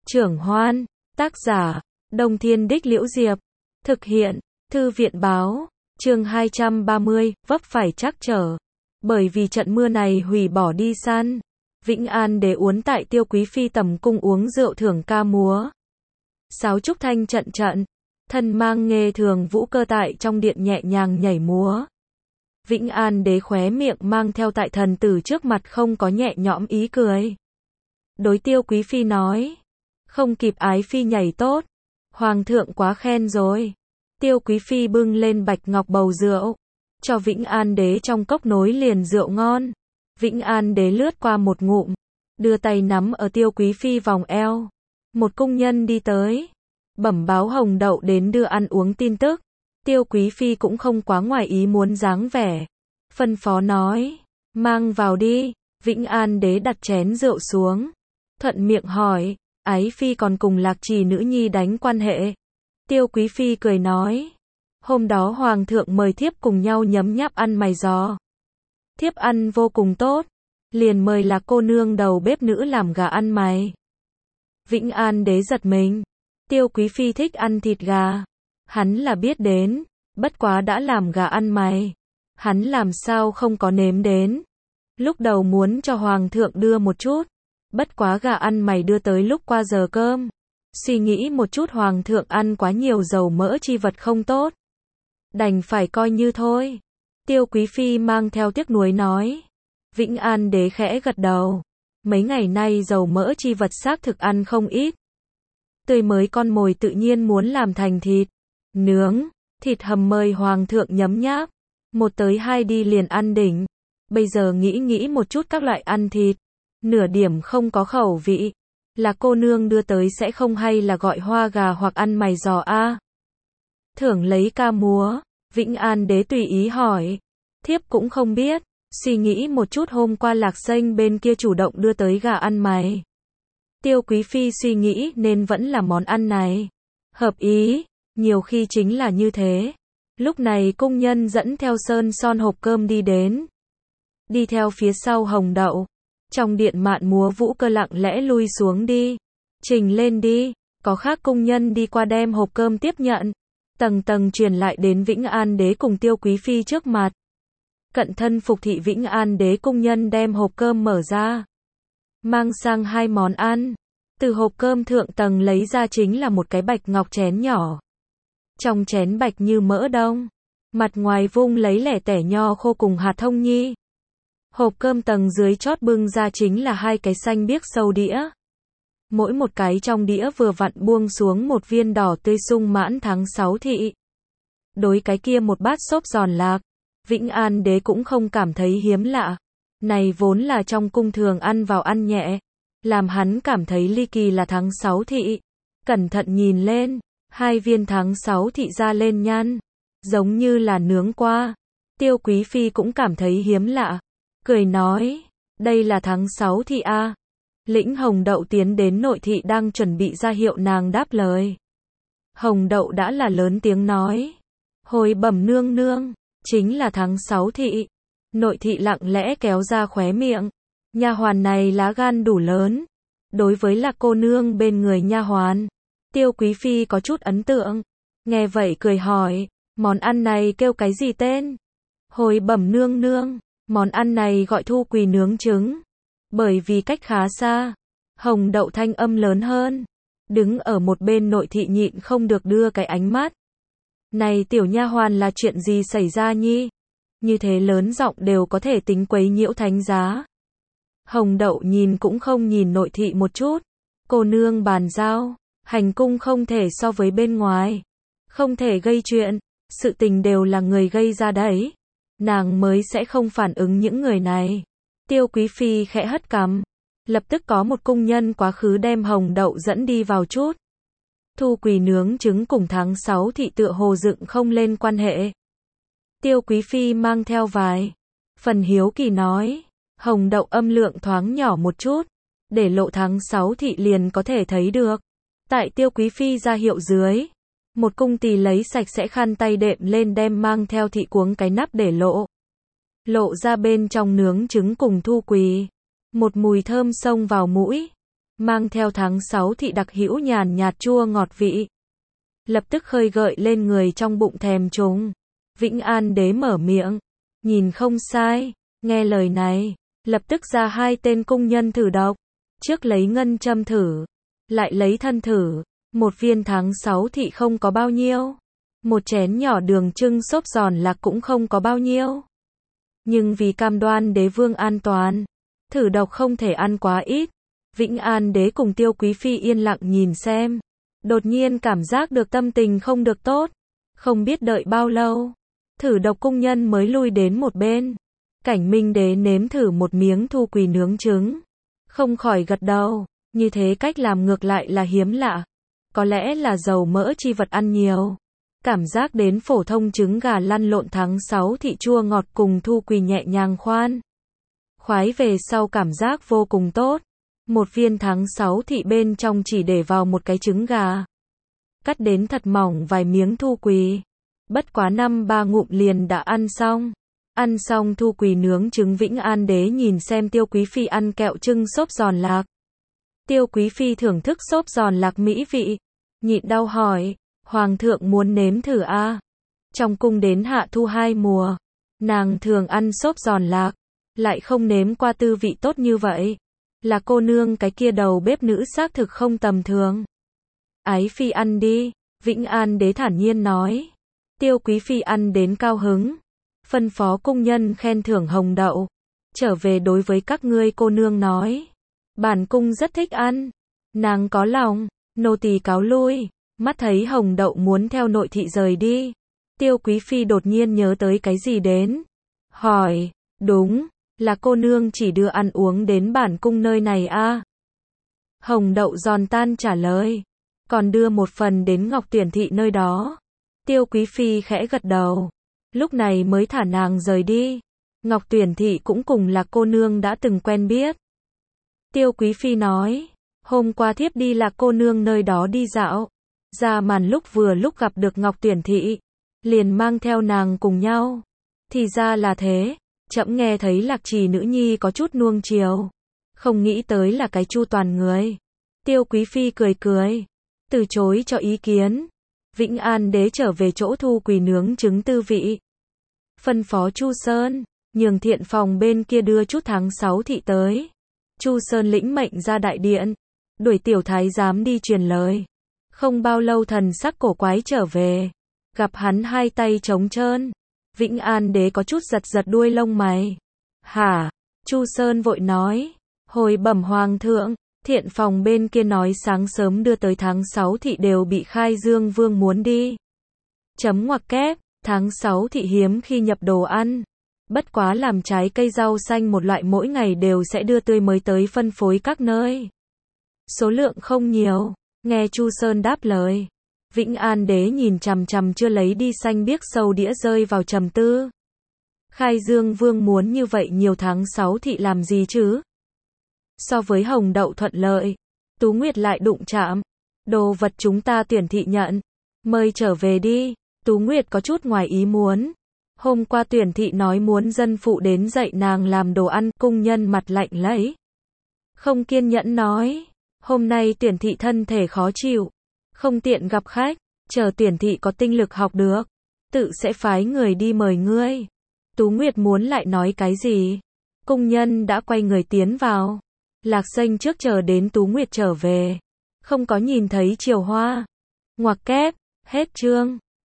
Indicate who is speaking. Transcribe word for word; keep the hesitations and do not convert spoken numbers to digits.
Speaker 1: Trưởng Hoan, tác giả, Đông Thiên Đích Liễu Diệp, thực hiện, Thư viện Báo, chương hai trăm ba mươi, vấp phải trắc trở. Bởi vì trận mưa này hủy bỏ đi săn, Vĩnh An Đế uốn tại Tiêu Quý Phi tầm cung uống rượu thưởng ca múa. Sáo trúc thanh trận trận, thân mang nghê thường vũ cơ tại trong điện nhẹ nhàng nhảy múa. Vĩnh An Đế khóe miệng mang theo tại thần tử trước mặt không có nhẹ nhõm ý cười. Đối Tiêu Quý Phi nói, không kịp ái phi nhảy tốt, hoàng thượng quá khen rồi. Tiêu Quý Phi bưng lên bạch ngọc bầu rượu, cho Vĩnh An Đế trong cốc nối liền rượu ngon. Vĩnh An Đế lướt qua một ngụm, đưa tay nắm ở Tiêu Quý Phi vòng eo. Một cung nhân đi tới, bẩm báo Hồng Đậu đến đưa ăn uống tin tức. Tiêu Quý Phi cũng không quá ngoài ý muốn dáng vẻ, phân phó nói, mang vào đi. Vĩnh An Đế đặt chén rượu xuống, thuận miệng hỏi, ái phi còn cùng Lạc Trì nữ nhi đánh quan hệ? Tiêu Quý Phi cười nói, hôm đó hoàng thượng mời thiếp cùng nhau nhấm nháp ăn mày giò. Thiếp ăn vô cùng tốt, liền mời Lạc cô nương đầu bếp nữ làm gà ăn mày. Vĩnh An Đế giật mình, Tiêu Quý Phi thích ăn thịt gà, hắn là biết đến, bất quá đã làm gà ăn mày, hắn làm sao không có nếm đến. Lúc đầu muốn cho hoàng thượng đưa một chút, bất quá gà ăn mày đưa tới lúc qua giờ cơm. Suy nghĩ một chút hoàng thượng ăn quá nhiều dầu mỡ chi vật không tốt, đành phải coi như thôi. Tiêu Quý Phi mang theo tiếc nuối nói. Vĩnh An Đế khẽ gật đầu, mấy ngày nay dầu mỡ chi vật xác thực ăn không ít. Tươi mới con mồi tự nhiên muốn làm thành thịt nướng, thịt hầm mời hoàng thượng nhấm nháp, một tới hai đi liền ăn đỉnh. Bây giờ nghĩ nghĩ một chút các loại ăn thịt, nửa điểm không có khẩu vị. Là cô nương đưa tới sẽ không hay là gọi hoa gà hoặc ăn mày giò a? À? Thưởng lấy ca múa, Vĩnh An Đế tùy ý hỏi. Thiếp cũng không biết, suy nghĩ một chút hôm qua Lạc Xanh bên kia chủ động đưa tới gà ăn mày. Tiêu Quý Phi suy nghĩ nên vẫn là món ăn này. Hợp ý, nhiều khi chính là như thế. Lúc này cung nhân dẫn theo sơn son hộp cơm đi đến. Đi theo phía sau Hồng Đậu. Trong điện mạn múa vũ cơ lặng lẽ lui xuống đi. Trình lên đi, có khác cung nhân đi qua đem hộp cơm tiếp nhận. Tầng tầng truyền lại đến Vĩnh An Đế cùng Tiêu Quý Phi trước mặt. Cận thân phục thị Vĩnh An Đế cung nhân đem hộp cơm mở ra. Mang sang hai món ăn. Từ hộp cơm thượng tầng lấy ra chính là một cái bạch ngọc chén nhỏ. Trong chén bạch như mỡ đông. Mặt ngoài vung lấy lẻ tẻ nho khô cùng hạt thông nhi. Hộp cơm tầng dưới chót bưng ra chính là hai cái xanh biếc sâu đĩa. Mỗi một cái trong đĩa vừa vặn buông xuống một viên đỏ tươi sung mãn tháng sáu thị. Đối cái kia một bát xốp giòn lạc, Vĩnh An Đế cũng không cảm thấy hiếm lạ. Này vốn là trong cung thường ăn vào ăn nhẹ, làm hắn cảm thấy ly kỳ là tháng sáu thị. Cẩn thận nhìn lên, hai viên tháng sáu thị ra lên nhăn, giống như là nướng qua. Tiêu Quý Phi cũng cảm thấy hiếm lạ, cười nói, đây là tháng sáu thị a. Lĩnh Hồng Đậu tiến đến nội thị đang chuẩn bị ra hiệu nàng đáp lời. Hồng Đậu đã là lớn tiếng nói, hồi bẩm nương nương, chính là tháng sáu thị. Nội thị lặng lẽ kéo ra khóe miệng, nha hoàn này lá gan đủ lớn. Đối với Lạc cô nương bên người nha hoàn, Tiêu Quý Phi có chút ấn tượng. Nghe vậy cười hỏi, món ăn này kêu cái gì tên? Hồi bẩm nương nương, món ăn này gọi thu quỳ nướng trứng. Bởi vì cách khá xa, Hồng Đậu thanh âm lớn hơn. Đứng ở một bên nội thị nhịn không được đưa cái ánh mắt. Này tiểu nha hoàn là chuyện gì xảy ra nhi? Như thế lớn giọng đều có thể tính quấy nhiễu thánh giá. Hồng Đậu nhìn cũng không nhìn nội thị một chút. Cô nương bàn giao, hành cung không thể so với bên ngoài. Không thể gây chuyện, sự tình đều là người gây ra đấy. Nàng mới sẽ không phản ứng những người này. Tiêu Quý Phi khẽ hất cằm. Lập tức có một cung nhân quá khứ đem Hồng Đậu dẫn đi vào chút. Thu quỳ nướng trứng cùng tháng sáu thị tựa hồ dựng không lên quan hệ. Tiêu Quý Phi mang theo vài phần hiếu kỳ nói. Hồng Đậu âm lượng thoáng nhỏ một chút, để lộ tháng sáu thị liền có thể thấy được. Tại Tiêu Quý Phi ra hiệu dưới, một cung tỳ lấy sạch sẽ khăn tay đệm lên đem mang theo thị cuống cái nắp để lộ. Lộ ra bên trong nướng trứng cùng thu quỳ. Một mùi thơm xông vào mũi. mang theo tháng sáu thị đặc hữu nhàn nhạt chua ngọt vị. Lập tức khơi gợi lên người trong bụng thèm chúng. Vĩnh An Đế mở miệng, nhìn không sai, nghe lời này, lập tức ra hai tên cung nhân thử độc, trước lấy ngân châm thử, lại lấy thân thử, một viên tháng sáu thị không có bao nhiêu, một chén nhỏ đường trưng xốp giòn lạc cũng không có bao nhiêu. Nhưng vì cam đoan đế vương an toàn, thử độc không thể ăn quá ít. Vĩnh An Đế cùng Tiêu Quý Phi yên lặng nhìn xem, đột nhiên cảm giác được tâm tình không được tốt, không biết đợi bao lâu, thử độc cung nhân mới lui đến một bên. Cảnh Minh Đế nếm thử một miếng thu quỳ nướng trứng, không khỏi gật đầu, như thế cách làm ngược lại là hiếm lạ, có lẽ là dầu mỡ chi vật ăn nhiều. Cảm giác đến phổ thông trứng gà lăn lộn tháng sáu thị chua ngọt cùng thu quỳ nhẹ nhàng khoan khoái về sau cảm giác vô cùng tốt. Một viên tháng sáu thị bên trong chỉ để vào một cái trứng gà, cắt đến thật mỏng vài miếng thu quỳ, bất quá năm ba ngụm liền đã ăn xong. Ăn xong thu quỳ nướng trứng, Vĩnh An Đế nhìn xem Tiêu Quý Phi ăn kẹo trưng xốp giòn lạc. Tiêu Quý Phi thưởng thức xốp giòn lạc mỹ vị, nhịn đau hỏi, Hoàng thượng muốn nếm thử a? À? Trong cung đến hạ thu hai mùa, nàng thường ăn xốp giòn lạc, lại không nếm qua tư vị tốt như vậy. Là cô nương cái kia đầu bếp nữ xác thực không tầm thường. Ái Phi ăn đi, Vĩnh An Đế thản nhiên nói. Tiêu Quý Phi ăn đến cao hứng, phân phó cung nhân khen thưởng hồng đậu, trở về đối với các ngươi cô nương nói, bản cung rất thích ăn. Nàng có lòng, nô tỳ cáo lui. Mắt thấy hồng đậu muốn theo nội thị rời đi, Tiêu Quý Phi đột nhiên nhớ tới cái gì đến, hỏi, đúng, là cô nương chỉ đưa ăn uống đến bản cung nơi này a? À? Hồng đậu giòn tan trả lời, còn đưa một phần đến Ngọc Tuyển thị nơi đó. Tiêu Quý Phi khẽ gật đầu, lúc này mới thả nàng rời đi. Ngọc Tuyển thị cũng cùng là cô nương đã từng quen biết. Tiêu Quý Phi nói, hôm qua thiếp đi là cô nương nơi đó đi dạo, ra màn lúc vừa lúc gặp được Ngọc Tuyển thị, liền mang theo nàng cùng nhau. Thì ra là thế, trẫm nghe thấy Lạc Trì nữ nhi có chút nuông chiều, không nghĩ tới là cái chu toàn người. Tiêu Quý Phi cười cười, từ chối cho ý kiến. Vĩnh An Đế trở về chỗ thu quỳ nướng trứng tư vị, phân phó Chu Sơn, nhường thiện phòng bên kia đưa chút tháng sáu thị tới. Chu Sơn lĩnh mệnh ra đại điện, đuổi tiểu thái giám đi truyền lời. Không bao lâu thần sắc cổ quái trở về, gặp hắn hai tay trống trơn. Vĩnh An Đế có chút giật giật đuôi lông mày. Hả? Chu Sơn vội nói, hồi bẩm hoàng thượng, thiện phòng bên kia nói sáng sớm đưa tới tháng sáu thị đều bị Khai Dương Vương muốn đi. Chấm ngoặc kép, tháng sáu thị hiếm khi nhập đồ ăn, bất quá làm trái cây rau xanh một loại mỗi ngày đều sẽ đưa tươi mới tới phân phối các nơi. Số lượng không nhiều. Nghe Chu Sơn đáp lời, Vĩnh An Đế nhìn chằm chằm chưa lấy đi xanh biếc sâu đĩa rơi vào trầm tư. Khai Dương Vương muốn như vậy nhiều tháng sáu thị làm gì chứ? So với hồng đậu thuận lợi, Tú Nguyệt lại đụng chạm. Đồ vật chúng ta tuyển thị nhận, mời trở về đi. Tú Nguyệt có chút ngoài ý muốn. Hôm qua tuyển thị nói muốn dân phụ đến dạy nàng làm đồ ăn, cung nhân mặt lạnh lấy, không kiên nhẫn nói, hôm nay tuyển thị thân thể khó chịu, không tiện gặp khách, chờ tuyển thị có tinh lực học được, tự sẽ phái người đi mời ngươi. Tú Nguyệt muốn lại nói cái gì? Cung nhân đã quay người tiến vào. Lạc Xanh trước chờ đến Tú Nguyệt trở về, không có nhìn thấy Triều Hoa. Ngoặc kép, hết chương.